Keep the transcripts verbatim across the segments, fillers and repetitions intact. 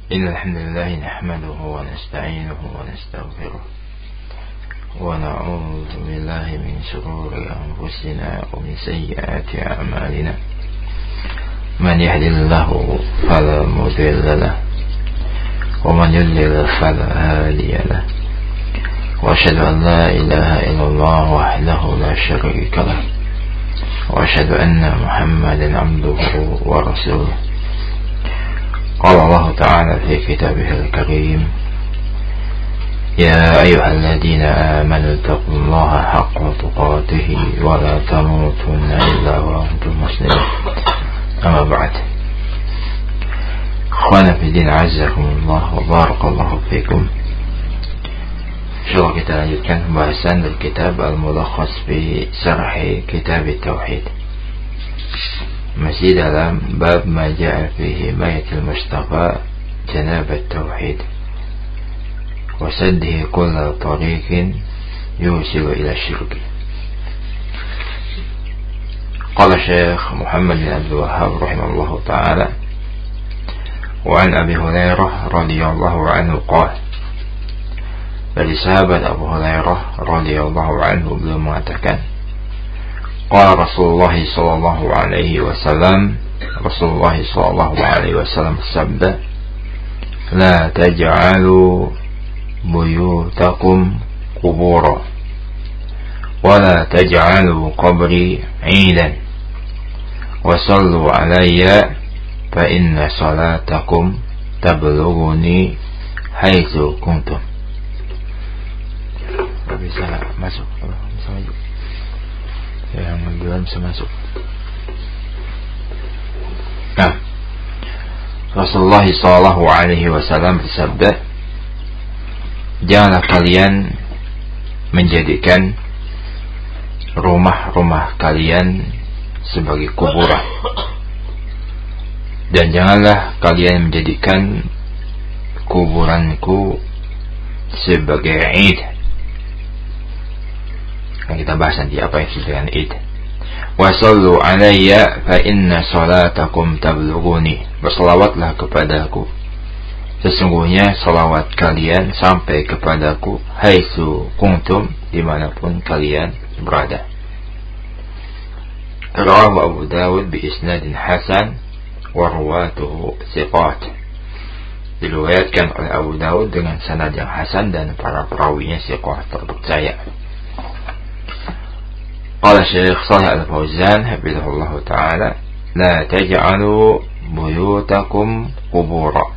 إن الحمد لله نحمده ونستعينه ونستغفره ونعوذ بالله من شرور أنفسنا ومن سيئات أعمالنا من يهد الله فلا مضل له ومن يضلل فلا هادي له وأشهد أن لا إله إلا الله وحده لا شريك له وأشهد أن محمدا عبده ورسوله. قال الله تعالى في كتابه الكريم: يا أيها الذين آمنوا اتقوا الله حق تقاته ولا تموتن إلا وأنتم مسلمون. أما بعد، أخوانا في الدين عزكم الله وبارك الله فيكم. Insyaallah kita lanjutkan pembahasan dari kitab Al-Mulakhas fi Syarh Kitab Tauhid. Masih dalam bab ma ja'a fi himayatil Mustafa janab at-tauhid wa saddihi kull tariqin yusilu ila syirk. Qala Syekh Muhammad bin Abdul Wahhab rahimahullahu ta'ala wa an Abi Hurairah radhiyallahu anhu qala, dari sahabat Abu Hurairah radhiyallahu anhu beliau mengatakan, qala Rasulullah sallallahu alaihi wasallam, Rasulullah sallallahu alaihi wasallam bersabda, la taj'alu buyutakum qubura wa la taj'alu qabri 'idan wa sallu alayya fa inna salatakum tablughuni haitsu kuntum. Bisa masuk, bisa maju. Yang duluan bisa masuk. Nah, Rasulullah sallallahu alaihi wasallam bersabda, janganlah kalian menjadikan rumah-rumah kalian sebagai kuburan, dan janganlah kalian menjadikan kuburanku sebagai id. Kita bahas nanti apa yang disebut dengan id. Wa sallu alayya fa inna salatakum tablughuni. Berselawatlah kepadaku, sesungguhnya salawat kalian sampai kepadaku haitsu kuntum, dimanapun kalian berada. Rawahu Abu Dawud bi isnadin hasan wa ruwatuhu thiqat. Diriwayatkan oleh Abu Dawud dengan sanad yang hasan dan para perawinya thiqah, terpercaya. Qala Syekh Shalih Al-Fauzan hafizahullah ta'ala, la taj'alu buyutakum qubura.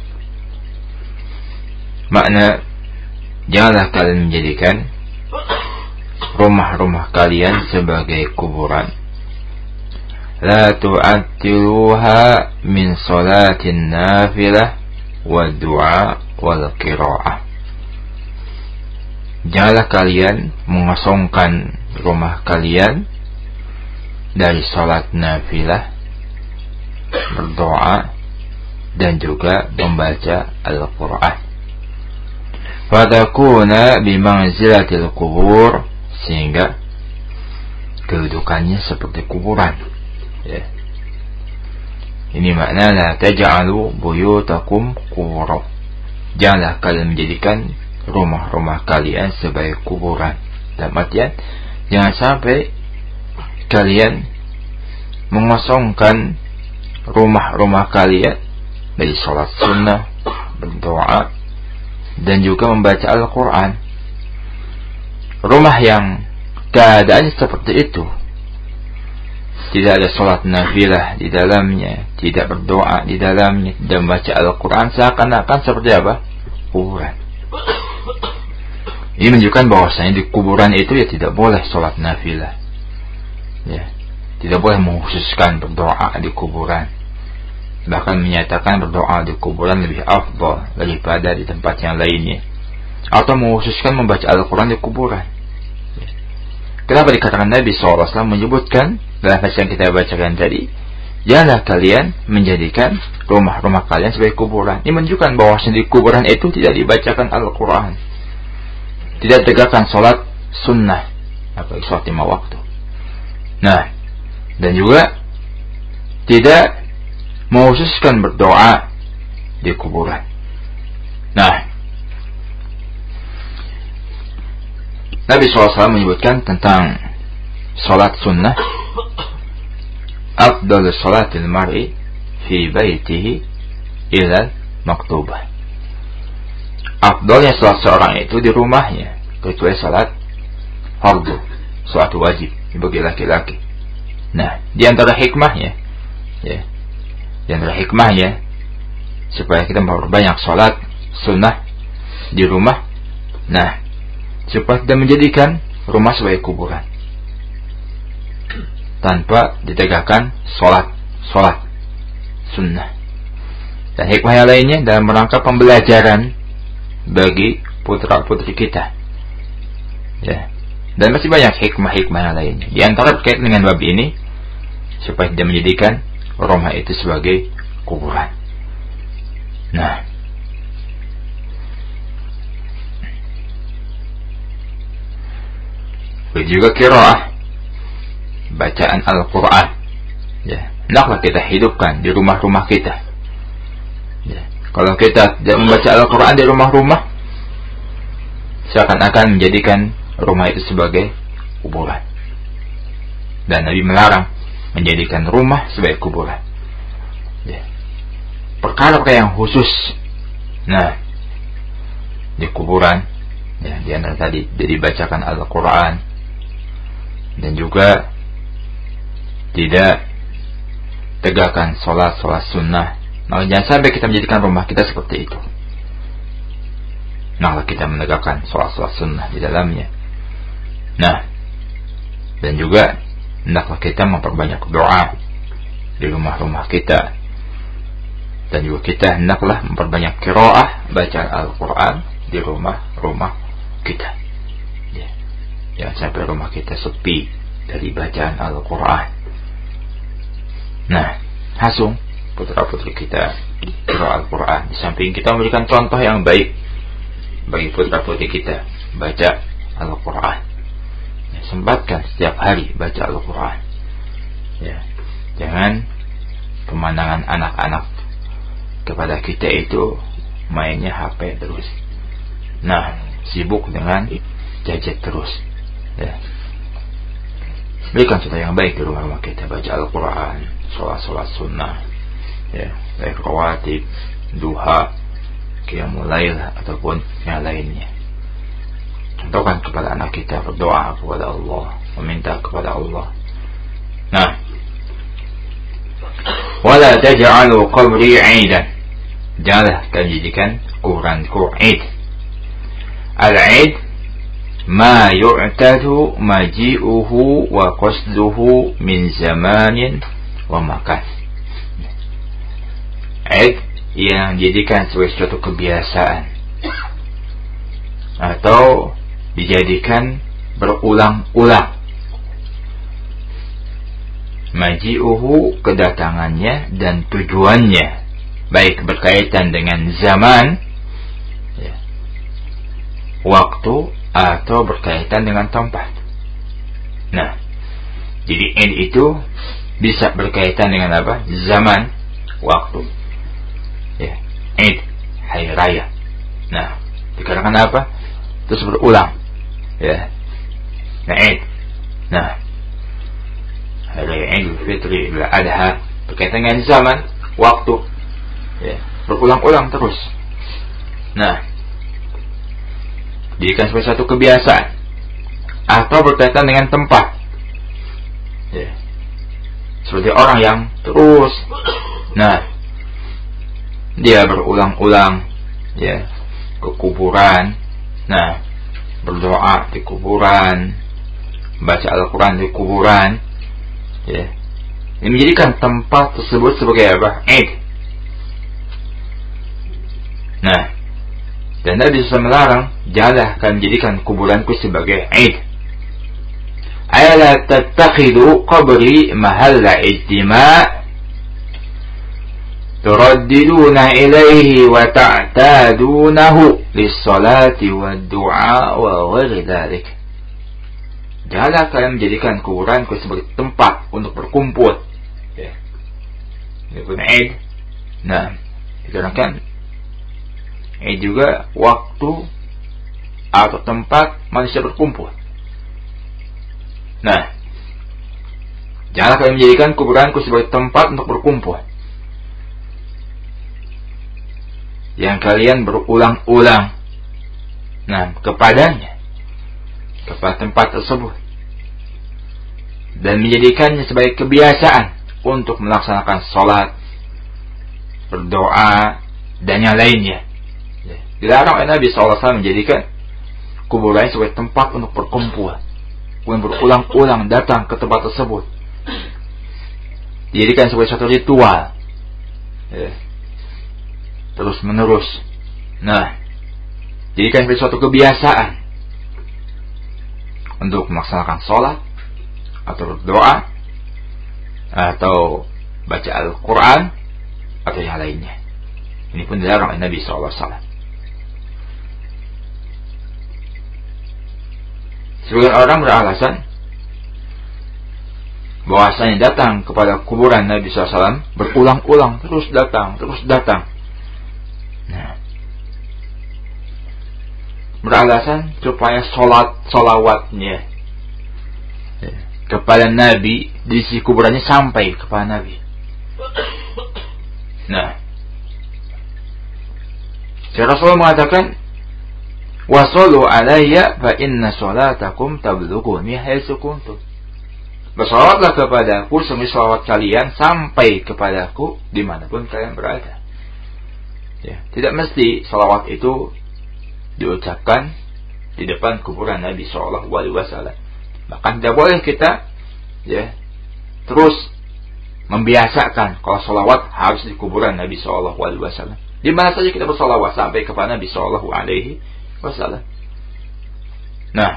Makna, janganlah kalian menjadikan rumah-rumah kalian sebagai kuburan. La tu'attiluha min salatin nafilah wa du'a wal qira'ah. Janganlah kalian mengosongkan rumah kalian dari salat nafilah, berdoa, dan juga membaca Al-Quran. Fatakuna bimanzilatil kubur, sehingga kedudukannya seperti kuburan. Ya. Ini makna la taj'alu buyutakum qubura. Janganlah kalian menjadikan rumah-rumah kalian sebagai kuburan. Dalam artian, jangan sampai kalian mengosongkan rumah-rumah kalian dari sholat sunnah, berdoa, dan juga membaca Al-Quran. Rumah yang keadaannya seperti itu, tidak ada sholat nafilah di dalamnya, tidak berdoa di dalamnya, tidak membaca Al-Quran, seakan-akan seperti apa? Kuburan. Ini menunjukkan bahwasanya di kuburan itu ya tidak boleh sholat nafilah, ya, tidak boleh mengkhususkan berdoa di kuburan. Bahkan menyatakan berdoa di kuburan lebih afdal daripada di tempat yang lainnya, atau mengkhususkan membaca Al-Quran di kuburan. Ya. Kenapa dikatakan Nabi shallallahu alaihi wasallam menyebutkan dalam hadis yang kita bacakan tadi, janganlah kalian menjadikan rumah-rumah kalian sebagai kuburan. Ini menunjukkan bahwasanya di kuburan itu tidak dibacakan Al-Quran, tidak tegakkan sholat sunnah, apalagi sholat lima waktu. Nah, dan juga tidak mengkhususkan berdoa di kuburan. Nah, Nabi shallallahu alaihi wasallam menyebutkan tentang salat sunnah, afdal salatil mar'i fi baitihi ila maktubah. Afdalnya salat seorang itu di rumahnya, kecuali salat fardu, salat wajib bagi laki-laki. Nah, di antara hikmahnya, ya, di antara hikmahnya supaya kita memperbanyak salat sunnah di rumah. Nah, supaya tidak menjadikan rumah sebagai kuburan, tanpa ditegakkan salat salat sunnah. Dan hikmah yang lainnya dalam rangka pembelajaran bagi putra-putri kita, ya. Dan masih banyak hikmah-hikmah yang lainnya. Di antara berkaitan dengan bab ini, supaya tidak menjadikan rumah itu sebagai kuburan. Nah, juga qiraah, bacaan Al-Quran, ya, hendaklah kita hidupkan di rumah-rumah kita, ya. Kalau kita tidak membaca Al-Quran di rumah-rumah, seakan-akan menjadikan rumah itu sebagai kuburan. Dan Nabi melarang menjadikan rumah sebagai kuburan, ya. Perkara-perkara yang khusus, nah, di kuburan, ya, di antara tadi jadi bacakan Al-Quran, dan juga tidak tegakkan sholat-sholat sunnah. Maka jangan sampai kita menjadikan rumah kita seperti itu. Nah, kita menegakkan sholat-sholat sunnah di dalamnya. Nah, dan juga hendaklah kita memperbanyak doa di rumah-rumah kita. Dan juga kita hendaklah memperbanyak qiraah, bacaan Al-Quran di rumah-rumah kita, ya. Jangan sampai rumah kita sepi dari bacaan Al-Quran. Nah, hasung putra-putri kita qiraah Al-Quran. Di samping kita memberikan contoh yang baik bagi putra-putri kita baca Al-Quran, ya, sempatkan setiap hari baca Al-Quran, ya. Jangan pemandangan anak-anak kepada kita itu mainnya H P terus. Nah, sibuk dengan gadget terus, ya. Berikan contoh yang baik di rumah-rumah kita, baca Al-Quran, sholat-sholat sunnah, ya, baik rawatib, duha, qiyamul lail ataupun yang lainnya. Contohkan kepada anak kita, berdoa kepada Allah, meminta kepada Allah. Nah, wala taj'alu qabri 'aidan, janganlah kalian jadikan kuburanku 'aid. Al-'aid ma yu'tadu maji'uhu wa qasduhu min zamanin wa makan. 'Aid yang dijadikan sebagai suatu kebiasaan atau dijadikan berulang-ulang. Maji'uhu, kedatangannya dan tujuannya, baik berkaitan dengan zaman, ya, waktu, atau berkaitan dengan tempat. Nah, jadi Eid itu bisa berkaitan dengan apa? Zaman, waktu, ya. Eid, hari raya. Nah, dikarenakan apa? Terus berulang, ya. Nah, Eid, nah, hari raya Idul Fitri, Idul Adha, berkaitan dengan zaman, waktu, ya, berulang-ulang terus. Nah, jadikan sebagai satu kebiasaan atau berkaitan dengan tempat, ya. Seperti orang yang terus, nah, dia berulang-ulang, ya, ke kuburan, nah, berdoa di kuburan, baca Al-Quran di kuburan, ya. Ini menjadikan tempat tersebut sebagai apa? Eid. Nah, dan Nabi shallallahu alaihi wasallam melarang, janganlah kalian menjadikan kuburanku sebagai Eid. Ayala tattakhidu qabri mahalla ijtima' turaddiduna ilaihi wa ta'tadunahu lis-salati wad-du'a wa ghairi dzalik. Janganlah kalian menjadikan kuburanku sebagai tempat untuk berkumpul, ya. Ini pun Eid. Nah, dikarenakan ini juga waktu atau tempat manusia berkumpul. Nah, janganlah kalian menjadikan kuburanku sebagai tempat untuk berkumpul, yang kalian berulang-ulang nah kepadanya, kepada tempat tersebut, dan menjadikannya sebagai kebiasaan untuk melaksanakan sholat, berdoa, dan yang lainnya. Dilarang oleh Nabi shallallahu alaihi wasallam menjadikan kuburan sebagai tempat untuk berkumpul, kemudian berulang-ulang datang ke tempat tersebut, dijadikan sebagai suatu ritual, ya, terus menerus. Nah, jadikan sebagai suatu kebiasaan untuk melaksanakan sholat atau berdoa atau baca Al-Quran atau yang lainnya. Ini pun dilarang oleh Nabi shallallahu alaihi wasallam. Sebagian orang beralasan bahwasanya datang kepada kuburan Nabi shallallahu alaihi wasallam berulang-ulang, terus datang, terus datang. Nah, beralasan supaya sholat sholawatnya kepada Nabi di sisi kuburannya sampai kepada Nabi. Nah, Rasulullah mengatakan, "Wasallu alayya fa inna sholatakum tablughuni haitsu kuntum." Bersalawatlah kepadaku semisal salawat kalian sampai kepadaku dimanapun kalian berada. Ya, tidak mesti salawat itu diucapkan di depan kuburan Nabi shallallahu alaihi wasallam. Bahkan tidak boleh kita ya terus membiasakan kalau salawat harus di kuburan Nabi shallallahu alaihi wasallam. Di mana saja kita bersalawat sampai kepada Nabi shallallahu alaihi wasallam. Nah,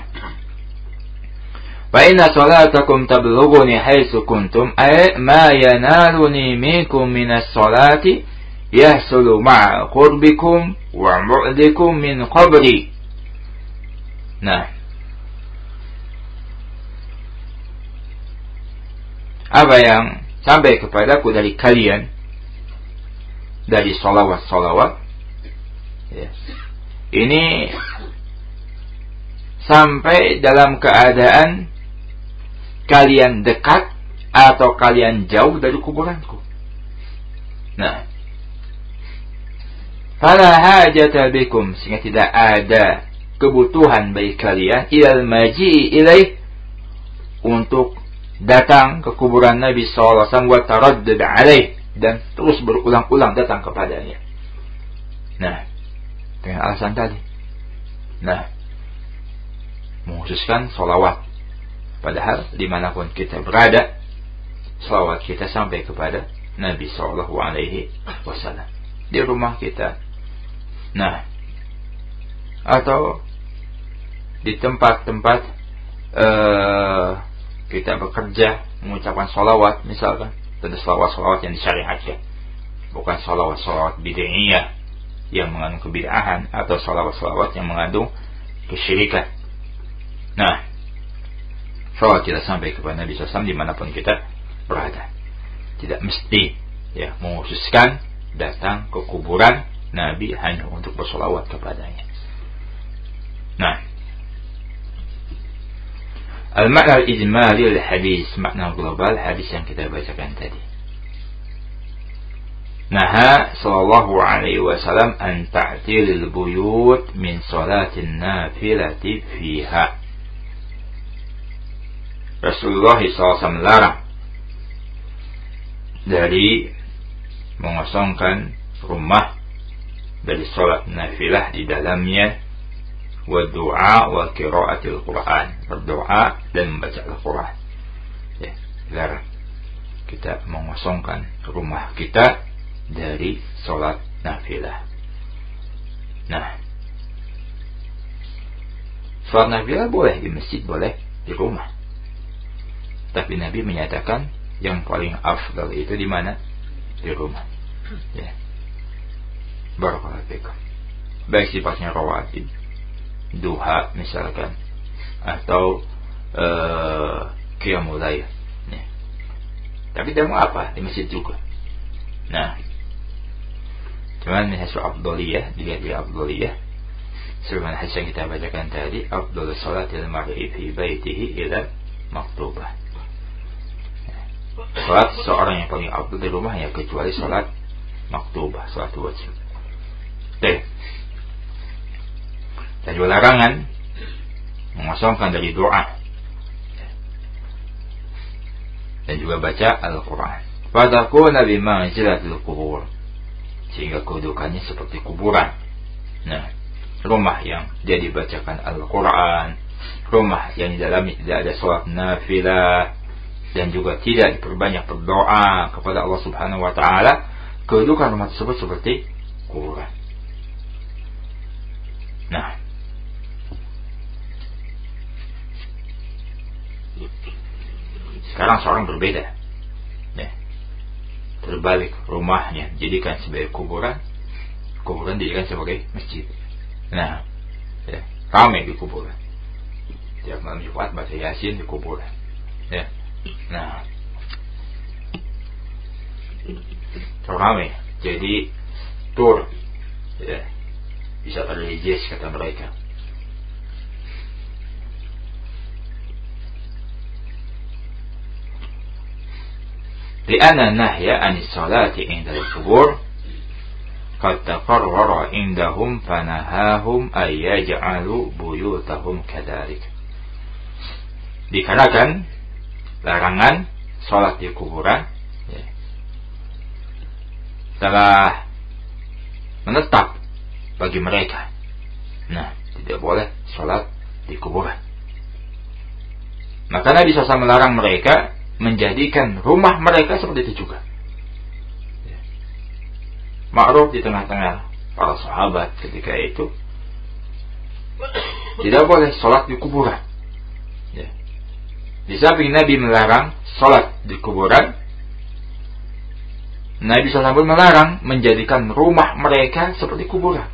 fa inna salatakum tablughuni haitsu kuntum ay ma yanaluni minkum minas salati yahsulu ma'a qurbikum wa bu'dikum min qabri. Nah, apa yang sampai kepadaku dari kalian dari salawat-salawat, ya, ini sampai dalam keadaan kalian dekat atau kalian jauh dari kuburanku. Nah, fala hajata bikum, sehingga tidak ada kebutuhan bagi kalian ilal maji'i ilaih, untuk datang ke kuburan Nabi shallallahu alaihi wasallam wa taraddud alaih, dan terus berulang-ulang datang kepadanya. Nah, dengan alasan tadi. Nah, mengkhususkan salawat, padahal dimanapun kita berada, salawat kita sampai kepada Nabi shallallahu alaihi wasallam. Di rumah kita, nah, atau di tempat-tempat uh, kita bekerja mengucapkan salawat, misalkan tentu salawat-salawat yang disyariatkan, bukan salawat-salawat bid'iyah yang mengandung kebid'ahan atau salawat-salawat yang mengandung kesyirikan. Nah, salawat kita sampai kepada Nabi shallallahu alaihi wasallam dimanapun kita berada. Tidak mesti ya mengkhususkan datang ke kuburan Nabi hanya untuk bersalawat kepadanya. Nah, al-makna al-ijmali al-hadis, makna global hadis yang kita bacakan tadi. Naha sallallahu alaihi wasallam an ta'tilil buyut min salatin nafilati fiha. Rasulullah shallallahu alaihi wasallam melarang dari mengosongkan rumah dari salat nafilah di dalamnya, wa du'a wa qiraatil Quran, berdoa dan membaca Al-Quran. Ya, dilarang kita mengosongkan rumah kita dari salat nafilah. Nah, salat nafilah boleh di masjid, boleh di rumah. Tapi Nabi menyatakan yang paling afdal itu di mana? Di rumah. Ya. Barakallahu fikum. Baik sifatnya rawatib, duha misalkan, atau uh, qiyamul lail. Ya. Tapi tidak mau apa di masjid juga. Nah, Cuman min haitsu afdhaliyah, dilihat dari afdhaliyah, sebagaimana hadis yang kita bacakan tadi, afdhalus salatil mar'i fi baitihi ila maktubah. Salat seorang yang paling afdal di rumahnya kecuali salat maktubah, salat wajib. Oke. Dan juga larangan mengosongkan dari doa dan juga baca Al-Quran. Fatakuna bimanzilatil qubur, sehingga kedudukannya seperti kuburan. Nah, rumah yang dia dibacakan Al-Quran, rumah yang di dalamnya tidak ada sholat nafilah, dan juga tidak diperbanyak berdoa kepada Allah Subhanahu wa Ta'ala, kedudukan rumah tersebut seperti kuburan. Nah, sekarang seorang berbeda, ya. Terbalik, rumahnya dijadikan sebagai kuburan, kuburan dijadikan sebagai masjid. Nah, ya, ramai di kuburan. Tiap malam Jumat baca Yasin di kuburan. Ya, nah, ramai. Jadi tur, ya, bisa religius kata mereka. لأن النهي عن الصلاة عند القبور قد تقرر عندهم فنهاهم أن يجعلوا بيوتهم كذلك. Dikarenakan larangan sholat di kuburan, ya, telah menetap bagi mereka. Nah, tidak boleh sholat di kuburan. Maka Nabi shallallahu alaihi wasallam melarang mereka menjadikan rumah mereka seperti itu juga. Ya. Ma'ruf di tengah-tengah para sahabat ketika itu, tidak boleh sholat di kuburan. Ya. Di samping Nabi melarang sholat di kuburan, Nabi shallallahu alaihi wasallam melarang menjadikan rumah mereka seperti kuburan.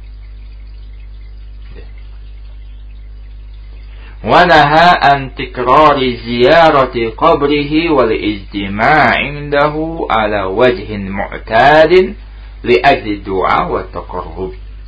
ونهى عن تكرار زيارة قبره والاجتماع عنده على وجه معتاد لأجل الدعاء والتقرب.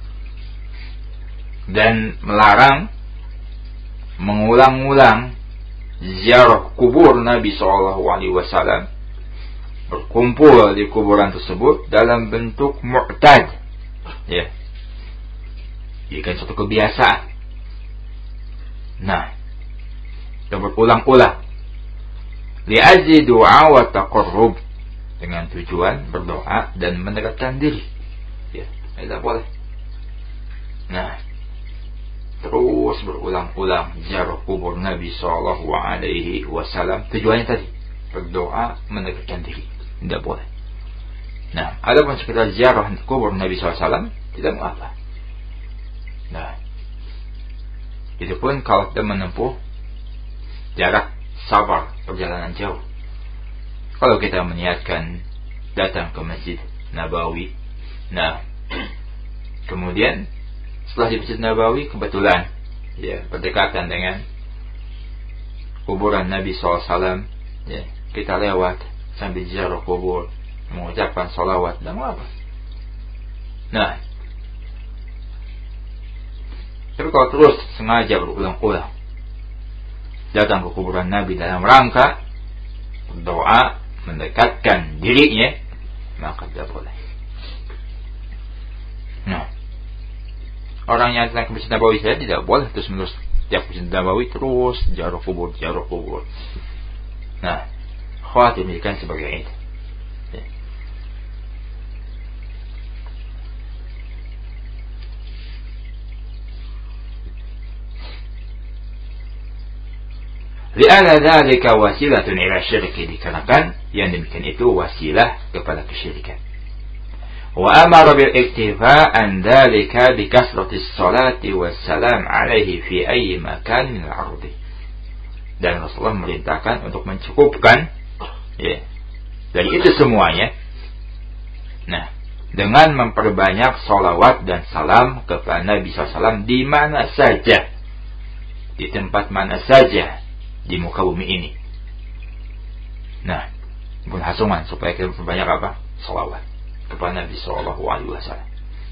Dan melarang mengulang-ulang ziarah kubur Nabi shallallahu alaihi wasallam, berkumpul di kuburan tersebut dalam bentuk mu'tad, ya, jika suatu kebiasaan. Nah, kita berulang-ulang li'ajli doa wa taqarrub, dengan tujuan berdoa dan mendekatkan diri. Ya, tidak boleh. Nah, terus berulang-ulang ziarah kubur Nabi Sallallahu Alaihi Wasallam, tujuannya tadi berdoa, mendekatkan diri. Tidak boleh. Nah, adapun sekedar ziarah kubur Nabi Sallallahu Alaihi Wasallam, tidak mengapa. Nah, itu pun kalau kita menempuh jarak safar, perjalanan jauh. Kalau kita meniatkan datang ke Masjid Nabawi, nah, kemudian setelah di Masjid Nabawi kebetulan, ya, berdekatan dengan kuburan Nabi shallallahu alaihi wasallam, ya, kita lewat sambil ziarah kubur, mengucapkan salawat dan apa. Nah, tapi kalau terus sengaja berulang-ulang datang ke kuburan Nabi dalam rangka berdoa, mendekatkan dirinya, maka tidak boleh. Nah, orang yang datang ke Masjid Nabawi saya tidak boleh terus menerus tiap Masjid Nabawi terus ziarah kubur, ziarah kubur. Nah, khawatir menjadikan sebagai itu. Li'anna dzalika wasilatun ila syirki, dikarenakan yang demikian itu wasilah kepada kesyirikan. Wa amara bil iktifa an dzalika bi kasrati sholati wassalam alaihi fi ayyi makan min al-ardi. Dan Rasulullah memerintahkan untuk mencukupkan, ya, dari itu semuanya. Nah, dengan memperbanyak salawat dan salam kepada Nabi shallallahu alaihi wasallam di mana saja, di tempat mana saja di muka bumi ini. Nah, pun hasungan supaya kita berbanyak apa? Salawat kepada Nabi Sallallahu Alaihi Wasallam.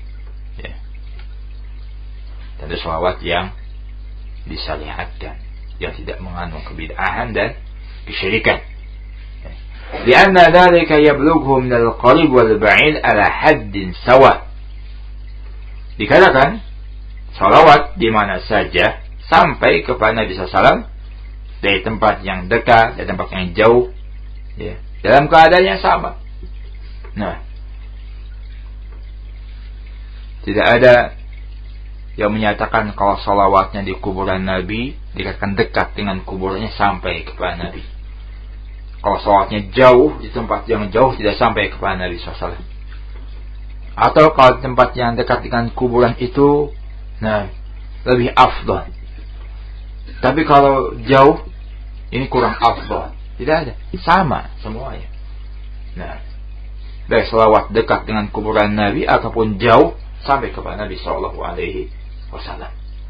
Ya. Tentu sholawat yang disyariatkan, yang tidak mengandung kebid'ahan dan kesyirikan. لأن ذلك يبلغه من القريب والبعيد على حد سواء. Dikatakan salawat di mana saja sampai kepada Nabi sallallahu alaihi wasallam, dari tempat yang dekat, dari tempat yang jauh, ya, dalam keadaan yang sama. Nah, tidak ada yang menyatakan kalau salawatnya di kuburan Nabi dikatakan dekat dengan kuburannya sampai kepada Nabi. Kalau salawatnya jauh, di tempat yang jauh tidak sampai kepada Nabi sallallahu alaihi wasallam. Atau kalau tempat yang dekat dengan kuburan itu, nah, lebih afdal. Tapi kalau jauh, ini kurang afdal. Tidak ada, sama semuanya. Nah, baik salawat dekat dengan kuburan Nabi ataupun jauh sampai kepada Nabi sallallahu alaihi wasallam.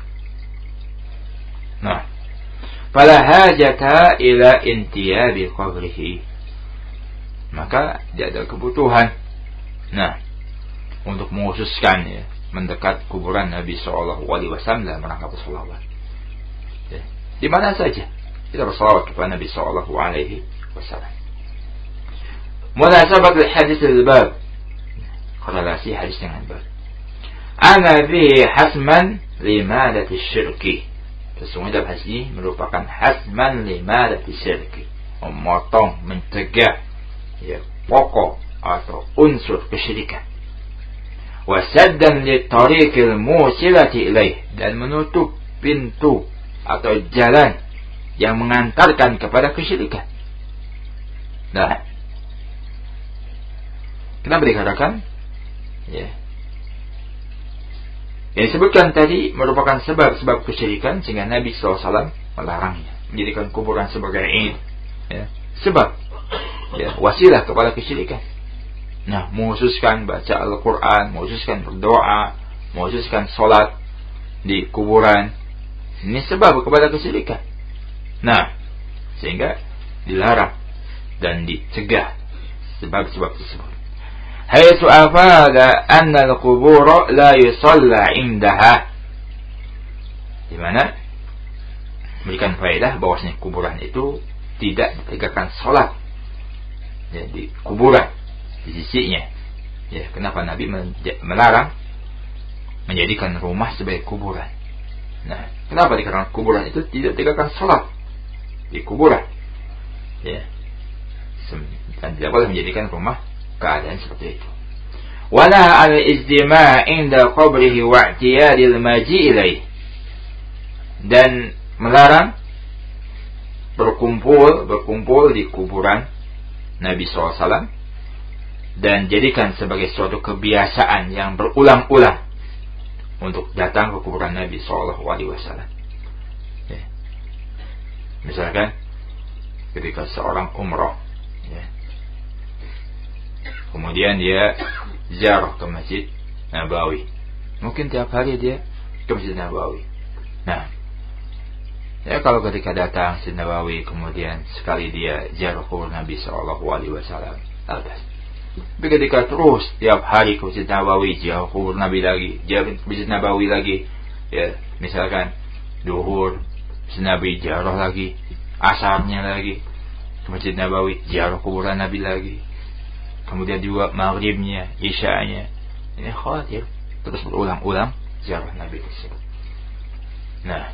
Nah, fala hajata ila intiyabi qabrihi, maka tidak ada kebutuhan, nah, untuk mengkhususkan, ya, mendekat kuburan Nabi sallallahu alaihi wasallam dalam rangka bersalawat. Ya, di mana saja kita bersalawat kepada Nabi sallallahu alaihi wasallam. Munasabat hadis al-bab, korelasi hadis dengan bab. Ana fihi hasman limadati syirki. Sesungguhnya dalam hadis ini merupakan hasman limadati syirki, memotong, mencegah, ya, pokok atau unsur kesyirikan. Wasaddan li tariqil musilati ilaih, dan menutup pintu atau jalan yang mengantarkan kepada kesyirikan. Nah, kenapa dikatakan, ya, yang disebutkan tadi merupakan sebab-sebab kesyirikan, sehingga Nabi sallallahu alaihi wasallam melarangnya, menjadikan kuburan sebagai id, ya, sebab, ya, wasilah kepada kesyirikan. Nah, menghususkan baca Al-Quran, menghususkan berdoa, menghususkan sholat di kuburan, ini sebab kepada kesyirikan. Nah, sehingga dilarang dan dicegah sebab-sebab tersebut. Haitsu afada anna al-qubur la yusalla indaha, di mana memberikan faedah bahwasanya kuburan itu tidak ditegakkan salat, ya, di kuburan, di sisinya. Ya, kenapa Nabi melarang menjadikan rumah sebagai kuburan? Nah, kenapa dikarenakan kuburan itu tidak ditegakkan salat di kuburan? Ya, dan tidak boleh menjadikan rumah keadaan seperti itu. Wala al-ijtima' inda qabrihi wa i'tiyadil maji' ilaih, dan melarang berkumpul berkumpul di kuburan Nabi sallallahu alaihi wasallam dan jadikan sebagai suatu kebiasaan yang berulang-ulang untuk datang ke kuburan Nabi sallallahu alaihi wasallam. Ya. Misalkan ketika seorang umrah, ya, kemudian dia ziarah ke Masjid Nabawi, mungkin tiap hari dia ke Masjid Nabawi. Nah, ya, kalau ketika datang Masjid Nabawi kemudian sekali dia ziarah kubur Nabi sallallahu alaihi wasallam, atas. Tapi ketika terus tiap hari ke Masjid Nabawi, ziarah kubur Nabi lagi, ziarah Masjid Nabawi lagi, ya, misalkan duhur Masjid Nabi, ziarah lagi, asarnya lagi ke Masjid Nabawi, ziarah kuburan Nabi lagi, kemudian juga maghribnya, isya'nya, ini khawatir terus berulang-ulang ziarah Nabi tersebut. Nah,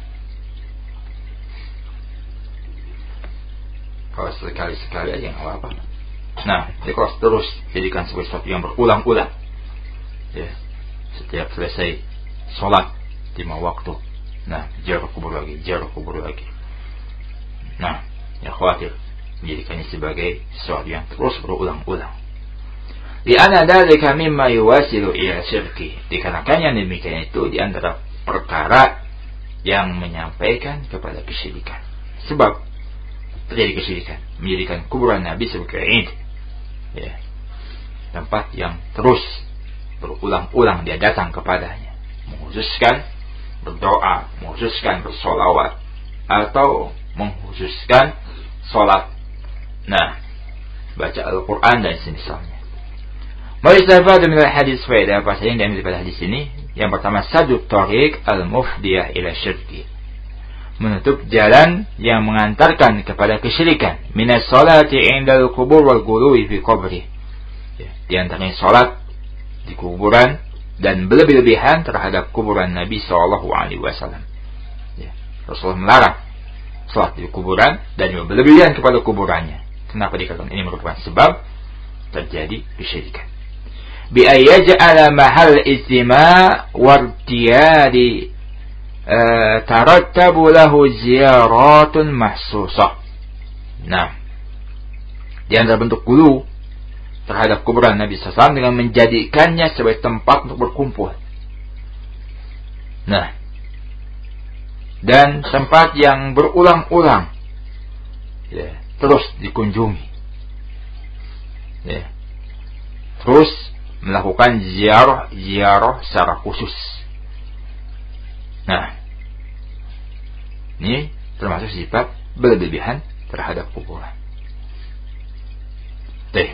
kalau sekali-sekali aja nggak apa-apa. Nah, jadi kalau terus jadikan sebagai sesuatu yang berulang-ulang, ya, setiap selesai sholat lima waktu, nah, ziarah kubur lagi, ziarah kubur lagi. Nah, ya, khawatir menjadikannya sebagai sesuatu yang terus berulang-ulang. Li'anna dzalika mimma yuwasilu ila syirki, dikarenakan yang demikian itu di antara perkara yang menyampaikan kepada kesyirikan. Sebab terjadi kesyirikan, menjadikan kuburan Nabi sebagai id, ya, tempat yang terus berulang-ulang dia datang kepadanya, mengkhususkan berdoa, mengkhususkan bersolawat, atau mengkhususkan sholat, nah, baca Al-Quran dan semisalnya. Ma'istafadu minal hadis, faedah apa saja yang diambil pada hadis ini? Yang pertama, saddu tariq al-mufdiyah ila syirki, menutup jalan yang mengantarkan kepada kesyirikan. Minas salati indal kubur wal ghuluwi fi qabri, ya, di antaranya salat di kuburan dan berlebih-lebihan terhadap kuburan Nabi sallallahu alaihi wasallam. Ya, Rasulullah melarang salat di kuburan dan berlebihan kepada kuburannya. Kenapa dikatakan ini merupakan sebab terjadi kesyirikan? Bi ayyaj'ala mahal istima' wartiyadi uh, tarattabu lahu ziyaratun mahsusah. Nah, di antara bentuk gulu terhadap kuburan Nabi sallallahu alaihi wasallam dengan menjadikannya sebagai tempat untuk berkumpul. Nah, dan tempat yang berulang-ulang, ya, terus dikunjungi, ya, terus melakukan ziarah-ziarah secara khusus. Nah, ini termasuk sifat berlebihan terhadap kuburan. Teh.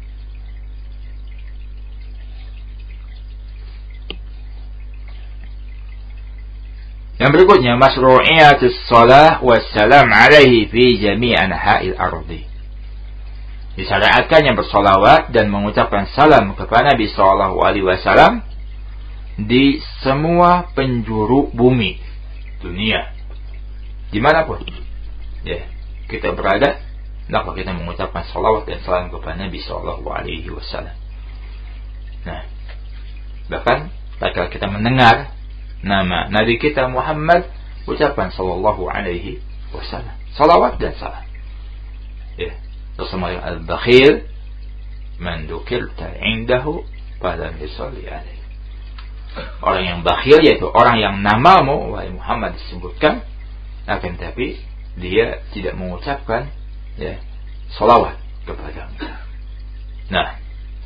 Yang berikutnya, masyru'iyatus shalah wassalam alaihi fi jami' anha'il ardi. Disyariatkannya bersolawat dan mengucapkan salam kepada Nabi sallallahu alaihi wasallam di semua penjuru bumi dunia, dimanapun, ya, kita berada, maka kita mengucapkan salawat dan salam kepada Nabi sallallahu alaihi wasallam. Nah, bahkan tatkala kita mendengar nama Nabi kita Muhammad, ucapan sallallahu alaihi wasallam, salawat dan salam. Ya, Rasulullah al-bakhil man dzukirta indahu falam yusalli alaihi. Orang yang bakhil yaitu orang yang namamu wahai Muhammad disebutkan, akan tapi dia tidak mengucapkan, ya, salawat kepadamu. Nah,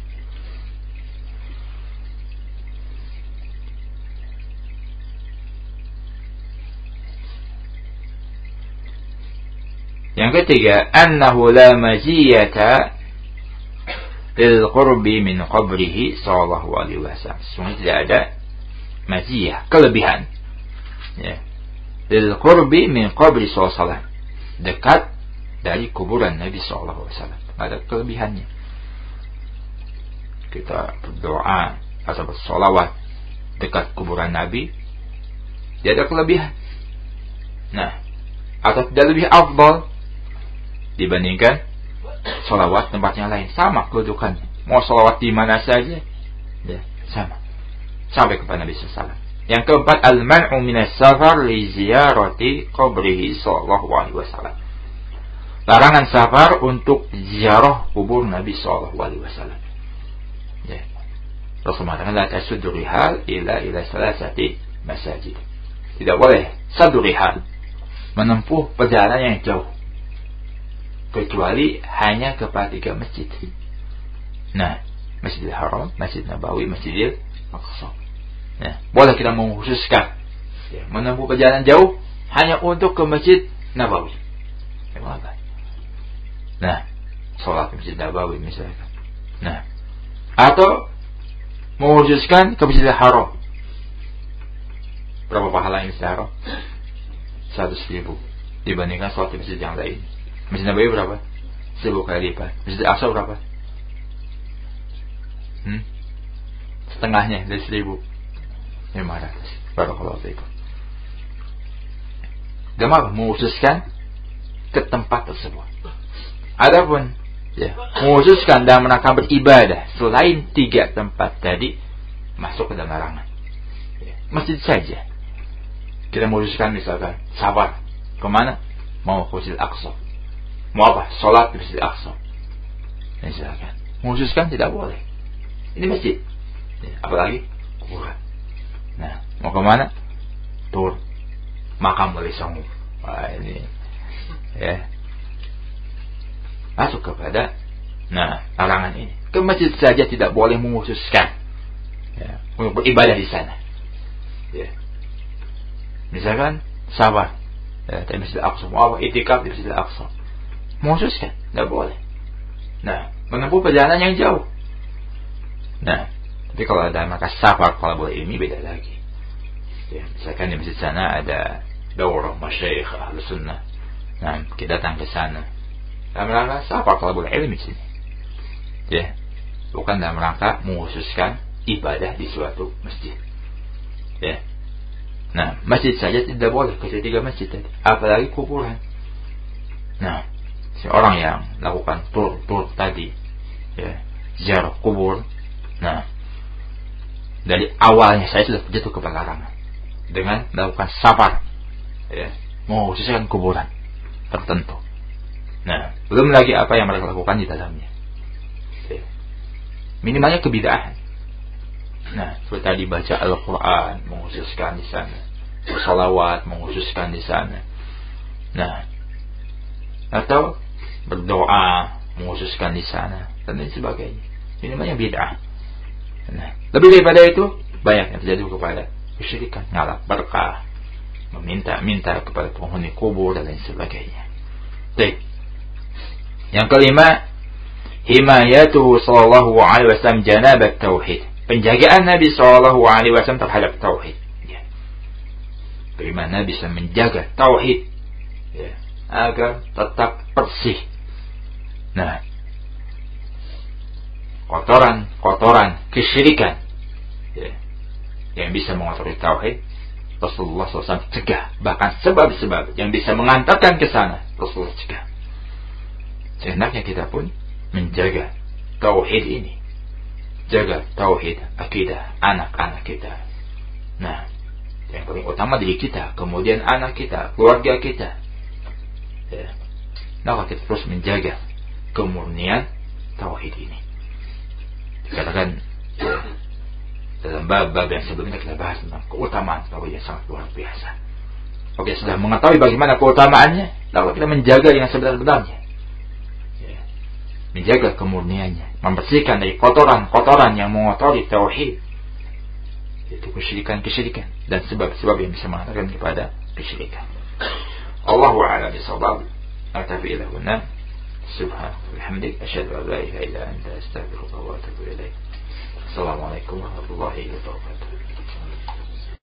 yang ketiga, annahu la maziyata lil qurbi min qabrihi sallallahu alaihi wasallam. Sesungguhnya tidak ada maziyah, kelebihan, ya, lil qurbi min qabri sallallahu alaihi wasallam, dekat dari kuburan Nabi sallallahu alaihi wasallam. Ada kelebihannya. Kita berdoa atau bersolawat dekat kuburan Nabi, tidak ada kelebihan. Nah, atau tidak lebih afdal dibandingkan salawat tempat yang lain. Sama kedudukannya. Mau salawat di mana saja, ya, sama, sampai kepada Nabi sallallahu alaihi wasallam. Yang keempat, al-man'u minas safar li ziyarati qabrihi sallallahu alaihi wasallam. Larangan safar untuk ziarah kubur Nabi sallallahu alaihi wasallam. Ya. Rasulullah mengatakan la tasuddu rihal ila ila salasati masajid. Tidak boleh saddu rihal, menempuh perjalanan yang jauh, kecuali hanya kepada tiga masjid. Nah, Masjidil Haram, Masjid Nabawi, Masjidil Aqsa. Nah, boleh kita mengkhususkan, ya, menempuh perjalanan jauh hanya untuk ke Masjid Nabawi. Ya, boleh. Nah, sholat di Masjid Nabawi misalkan. Nah, atau mengkhususkan ke Masjidil Haram. Berapa pahala yang Masjidil Haram? Seratus ribu dibandingkan sholat di masjid yang lain. Masjid Nabawi berapa? Seribu kali lipat. Masjid Al-Aqsa berapa? Hmm? Setengahnya dari seribu. Lima ratus. Barakallahu fiikum. Dan apa? Mengkhususkan ke tempat tersebut. Adapun, ya, mengkhususkan dalam rangka beribadah selain tiga tempat tadi, masuk ke dalam larangan. Ya, masjid saja. Kita mengkhususkan misalkan sabar kemana? Mau ke Masjid Al-Aqsa. Mau apa? Sholat di Masjid Al-Aqsa. Misalkan mengkhususkan tidak boleh. Ini masjid, ya, apalagi kuburan. Nah, mau kemana? Tur makam Wali Songo. Wah, ini, ya, masuk kepada, nah, larangan ini. Ke masjid saja tidak boleh mengkhususkan, ya, untuk beribadah di sana. Ya. Misalkan sabar, ya, di Masjid Al-Aqsa, mau apa? Itikaf di Masjid Al-Aqsa. Mengkhususkan, tidak boleh. Nah, menempuh perjalanan yang jauh. Nah, Tapi kalau ada maka safar talabul ilmi beda lagi. Ya, misalkan di masjid sana ada daurah masyayikh ahlu sunnah. Nah, kita datang ke sana dalam rangka safar talabul ilmi sini. Ya, bukan dalam rangka mengkhususkan ibadah di suatu masjid. Ya. Nah, masjid saja tidak boleh ketiga masjid tadi, apalagi kuburan. Nah, seorang yang lakukan tur-tur tadi, ya, ziarah kubur, nah, dari awalnya saya sudah jatuh ke larangan dengan melakukan safar, ya, mengkhususkan kuburan tertentu. Nah, belum lagi apa yang mereka lakukan di dalamnya. Ya. Minimalnya kebid'ahan. Nah, seperti tadi baca Al-Quran mengkhususkan di sana, bersalawat mengkhususkan di sana. Nah, atau berdoa mengkhususkan di sana dan lain sebagainya. Minimalnya bid'ah. Nah, lebih daripada itu banyak yang terjadi kepada kesyirikan, ngalap berkah, meminta-minta kepada penghuni kubur dan lain sebagainya. Baik. Yang kelima, himayatuhu sallallahu alaihi wasallam janabat tauhid. Penjagaan Nabi sallallahu alaihi wasallam terhadap tauhid. Ya. Bagaimana bisa menjaga tauhid, ya, agar tetap bersih. Nah, kotoran-kotoran kesyirikan, ya, yang bisa mengotori tauhid, Rasulullah shallallahu alaihi wasallam cegah. Bahkan sebab-sebab yang bisa mengantarkan ke sana, Rasulullah cegah. Sehendaknya kita pun menjaga tauhid ini. Jaga tauhid, akidah anak-anak kita. Nah, yang paling utama diri kita, kemudian anak kita, keluarga kita. Ya. Maka kita terus menjaga kemurnian tauhid ini. Dikatakan, ya, dalam bab-bab yang sebelumnya kita bahas tentang keutamaan tauhid yang sangat luar biasa. Oke, sudah mengetahui bagaimana keutamaannya, lalu kita menjaga yang sebenar-benarnya. Menjaga kemurniannya, membersihkan dari kotoran-kotoran yang mengotori tauhid, yaitu kesyirikan-kesyirikan dan sebab-sebab yang bisa mengantarkan kepada kesyirikan. Allahu a'lam bishawab. Aktafi ila huna. Subhanaka wa bihamdik, asyhadu an la ilaha illa anta, astaghfiruka wa atubu ilaik. Assalamualaikum warahmatullahi wabarakatuh.